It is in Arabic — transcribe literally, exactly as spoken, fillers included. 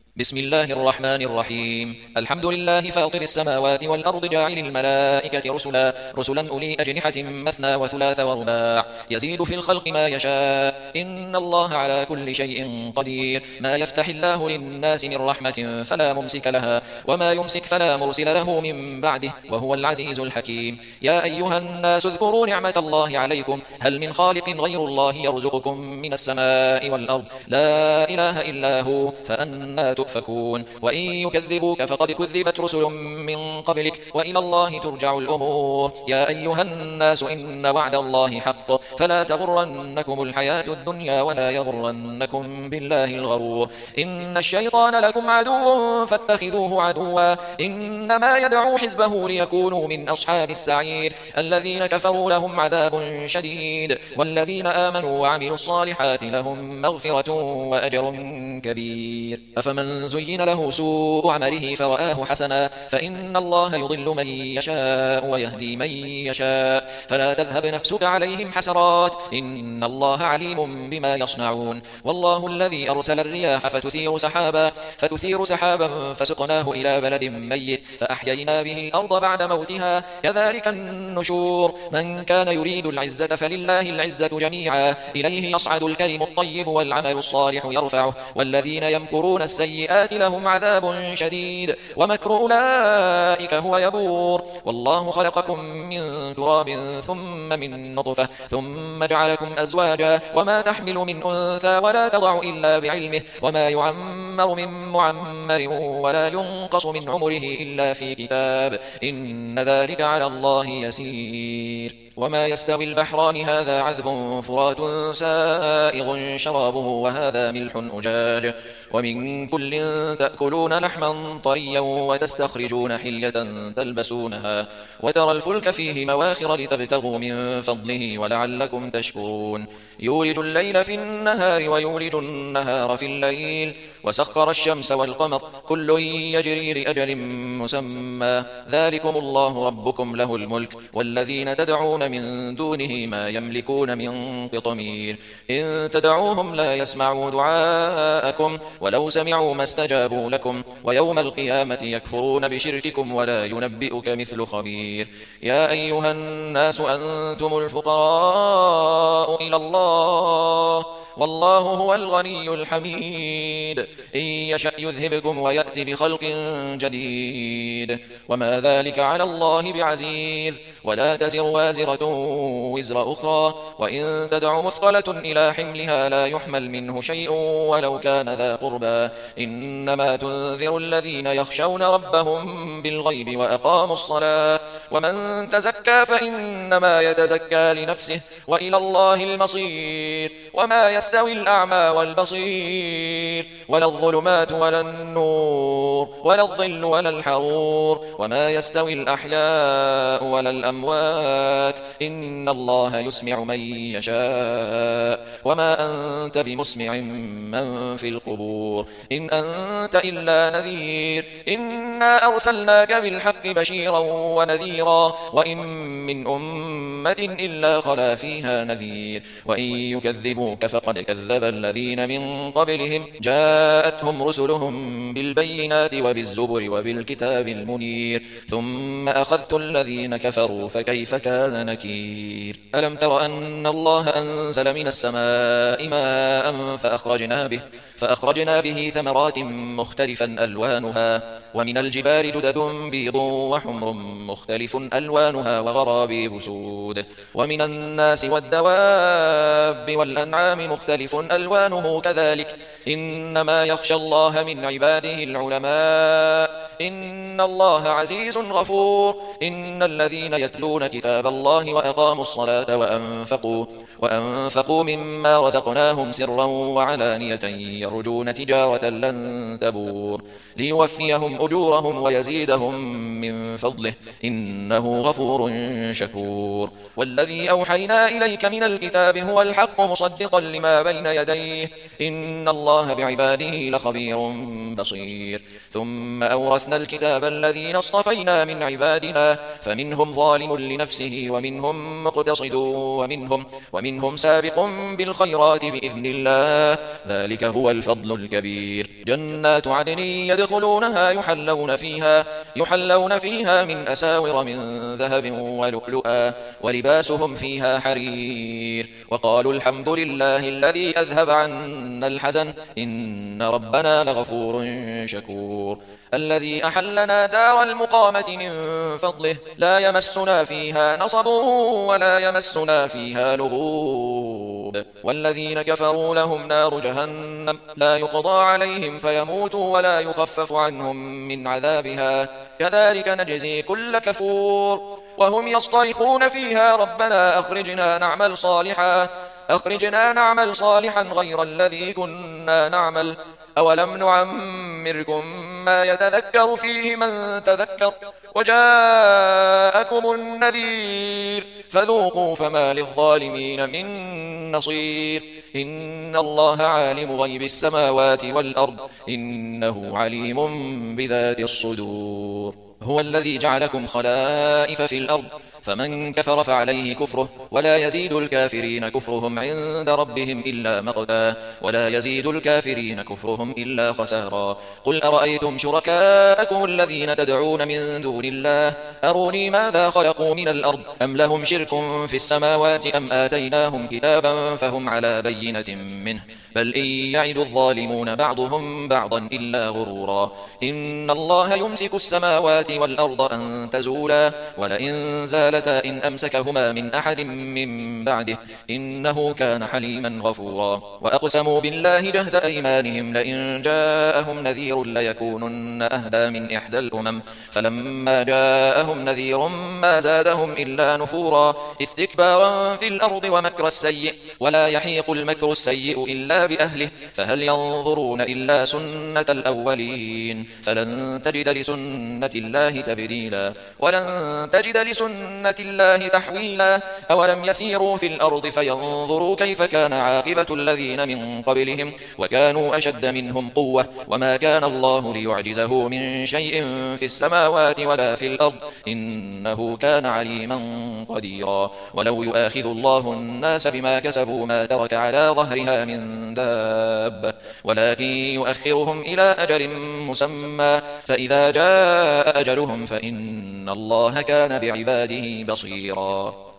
بسم الله الرحمن الرحيم. الحمد لله فاطر السماوات والأرض جاعل الملائكة رسلا رسلا أولي أجنحة مثنى وثلاث ورباع يزيد في الخلق ما يشاء إن الله على كل شيء قدير. ما يفتح الله للناس من رحمة فلا ممسك لها وما يمسك فلا مرسل له من بعده وهو العزيز الحكيم. يا أيها الناس اذكروا نعمة الله عليكم هل من خالق غير الله يرزقكم من السماء والأرض لا إله إلا هو فأنى تؤفكون. وإن يكذبوك فقد كذبت رسل من قبلك وإلى الله ترجع الأمور. يا أيها الناس إن وعد الله حق فلا تغرنكم الحياة الدنيا ولا يغرنكم بالله الغرور. إن الشيطان لكم عدو فاتخذوه عدوا إنما يدعو حزبه ليكونوا من أصحاب السعير. الذين كفروا لهم عذاب شديد والذين آمنوا وعملوا الصالحات لهم مغفرة وأجر كبير. أفمن زين له سوء عمله فرآه حسنا فإن الله يضل من يشاء ويهدي من يشاء فلا تذهب نفسك عليهم حسرات إن الله عليم بما يصنعون. والله الذي أرسل الرياح فتثير سحابا فتثير سحابا فسقناه إلى بلد ميت فأحيينا به الأرض بعد موتها كذلك النشور. من كان يريد العزة فلله العزة جميعا إليه يصعد الكلم الطيب والعمل الصالح يرفعه والذين يمكرون السيئات لهم عذاب شديد ومكر أولئك هو يبور. والله خلقكم من تراب ثم من نطفة ثم جعلكم أزواجا وما تحمل من أنثى ولا تضع إلا بعلمه وما يعمر من معمر ولا ينقص من عمره إلا في كتاب إن ذلك على الله يسير. وما يستوي البحران هذا عذب فرات سائغ شرابه وهذا ملح أجاج ومن كل تأكلون لحما طريا وتستخرجون حلية تلبسونها وترى الفلك فيه مواخر لتبتغوا من فضله ولعلكم تشكرون. يولج الليل في النهار ويولج النهار في الليل وسخر الشمس والقمر كل يجري لأجل مسمى ذلكم الله ربكم له الملك والذين تدعون من دونه ما يملكون من قطمير. إن تدعوهم لا يسمعوا دعاءكم ولو سمعوا ما استجابوا لكم ويوم القيامة يكفرون بشرككم ولا ينبئك مثل خبير. يا أيها الناس أنتم الفقراء إلى الله والله هو الغني الحميد. إن يشأ يذهبكم ويأتي بخلق جديد وما ذلك على الله بعزيز. ولا تزر وازرة وزر أخرى وإن تدع مثقلة إلى حملها لا يحمل منه شيء ولو كان ذا قربى إنما تنذر الذين يخشون ربهم بالغيب وأقاموا الصلاة ومن تزكى فإنما يتزكى لنفسه وإلى الله المصير. وما يستوي الأعمى والبصير ولا الظلمات ولا النور ولا الظل ولا الحرور وما يستوي الأحياء ولا الأموات إن الله يسمع من يشاء وما أنت بمسمع من في القبور إن أنت إلا نذير. إنا أرسلناك بالحق بشيرا ونذيرا وإن من أمة إلا خلا فيها نذير. وإن يكذبوك فقد كذب الذين من قبلهم جاءتهم رسلهم بالبينات وبالزبر وبالكتاب المنير ثم أخذت الذين كفروا فكيف كان نكير. ألم تر أن الله أنزل من السماء ماء فأخرجنا به فأخرجنا به ثمرات مختلفا ألوانها ومن الجبال جدد بيض وحمر مختلف ألوانها وغرابيب سود ومن الناس والدواب والأنعام مختلف ألوانه كذلك إنما يخشى الله من عباده العلماء إن الله عزيز غفور. إن الذين يتلون كتاب الله وأقاموا الصلاة وأنفقوا وأنفقوا مما رزقناهم سرا وعلانية يرجون تجارة لن تبور ليوفيهم أجورهم ويزيدهم من فضله إنه غفور شكور. والذي أوحينا إليك من الكتاب هو الحق مصدقا لما بين يديه إن الله بعباده لخبير بصير. ثم أورثنا وأورثنا الكتاب الذين اصطفينا من عبادنا فمنهم ظالم لنفسه ومنهم مقتصد ومنهم, ومنهم سابق بالخيرات بإذن الله ذلك هو الفضل الكبير جنات عدن يدخلونها يحلون فيها, يحلون فيها من أساور من ذهب ولؤلؤا ولباسهم فيها حرير وقالوا الحمد لله الذي أذهب عنا الحزن إن ربنا لغفور شكور الذي أحلنا دار المقامة من فضله لا يمسنا فيها نصب ولا يمسنا فيها لغوب والذين كفروا لهم نار جهنم لا يقضى عليهم فيموتوا ولا يخفف عنهم من عذابها كذلك نجزي كل كفور وهم يصطرخون فيها ربنا أخرجنا نعمل صالحا أخرجنا نعمل صالحا غير الذي كنا نعمل أولم نعمركم ما يتذكر فيه من تذكر وجاءكم النذير فذوقوا فما للظالمين من نصير إن الله عالم غيب السماوات والأرض إنه عليم بذات الصدور هو الذي جعلكم خلائف في الأرض فمن كفر فعليه كفره ولا يزيد الكافرين كفرهم عند ربهم إلا مقتا ولا يزيد الكافرين كفرهم إلا خسارا قل أرأيتم شركاءكم الذين تدعون من دون الله أروني ماذا خلقوا من الأرض أم لهم شرك في السماوات أم آتيناهم كتابا فهم على بينة منه بل إن يعد الظالمون بعضهم بعضا إلا غرورا إن الله يمسك السماوات والأرض أن تزولا ولئن زالتا إن أمسكهما من أحد من بعده إنه كان حليما غفورا وأقسموا بالله جهد أيمانهم لئن جاءهم نذير ليكونن أهدى من إحدى الأمم فلما جاءهم نذير ما زادهم إلا نفورا استكبارا في الأرض ومكر السيء ولا يحيق المكر السيء إلا بأهله فهل ينظرون إلا سنة الأولين فلن تجد لسنة الله تبديلا ولن تجد لسنة الله تحويلا أولم يسيروا في الأرض فينظروا كيف كان عاقبة الذين من قبلهم وكانوا أشد منهم قوة وما كان الله ليعجزه من شيء في السماوات ولا في الأرض إنه كان عليما قديرا ولو يؤاخذ الله الناس بما كسبوا ما ترك على ظهرها من دابة ولكن يؤخرهم إلى أجل مسمى فإذا جاء أجلهم فإن الله كان بعباده بصيرا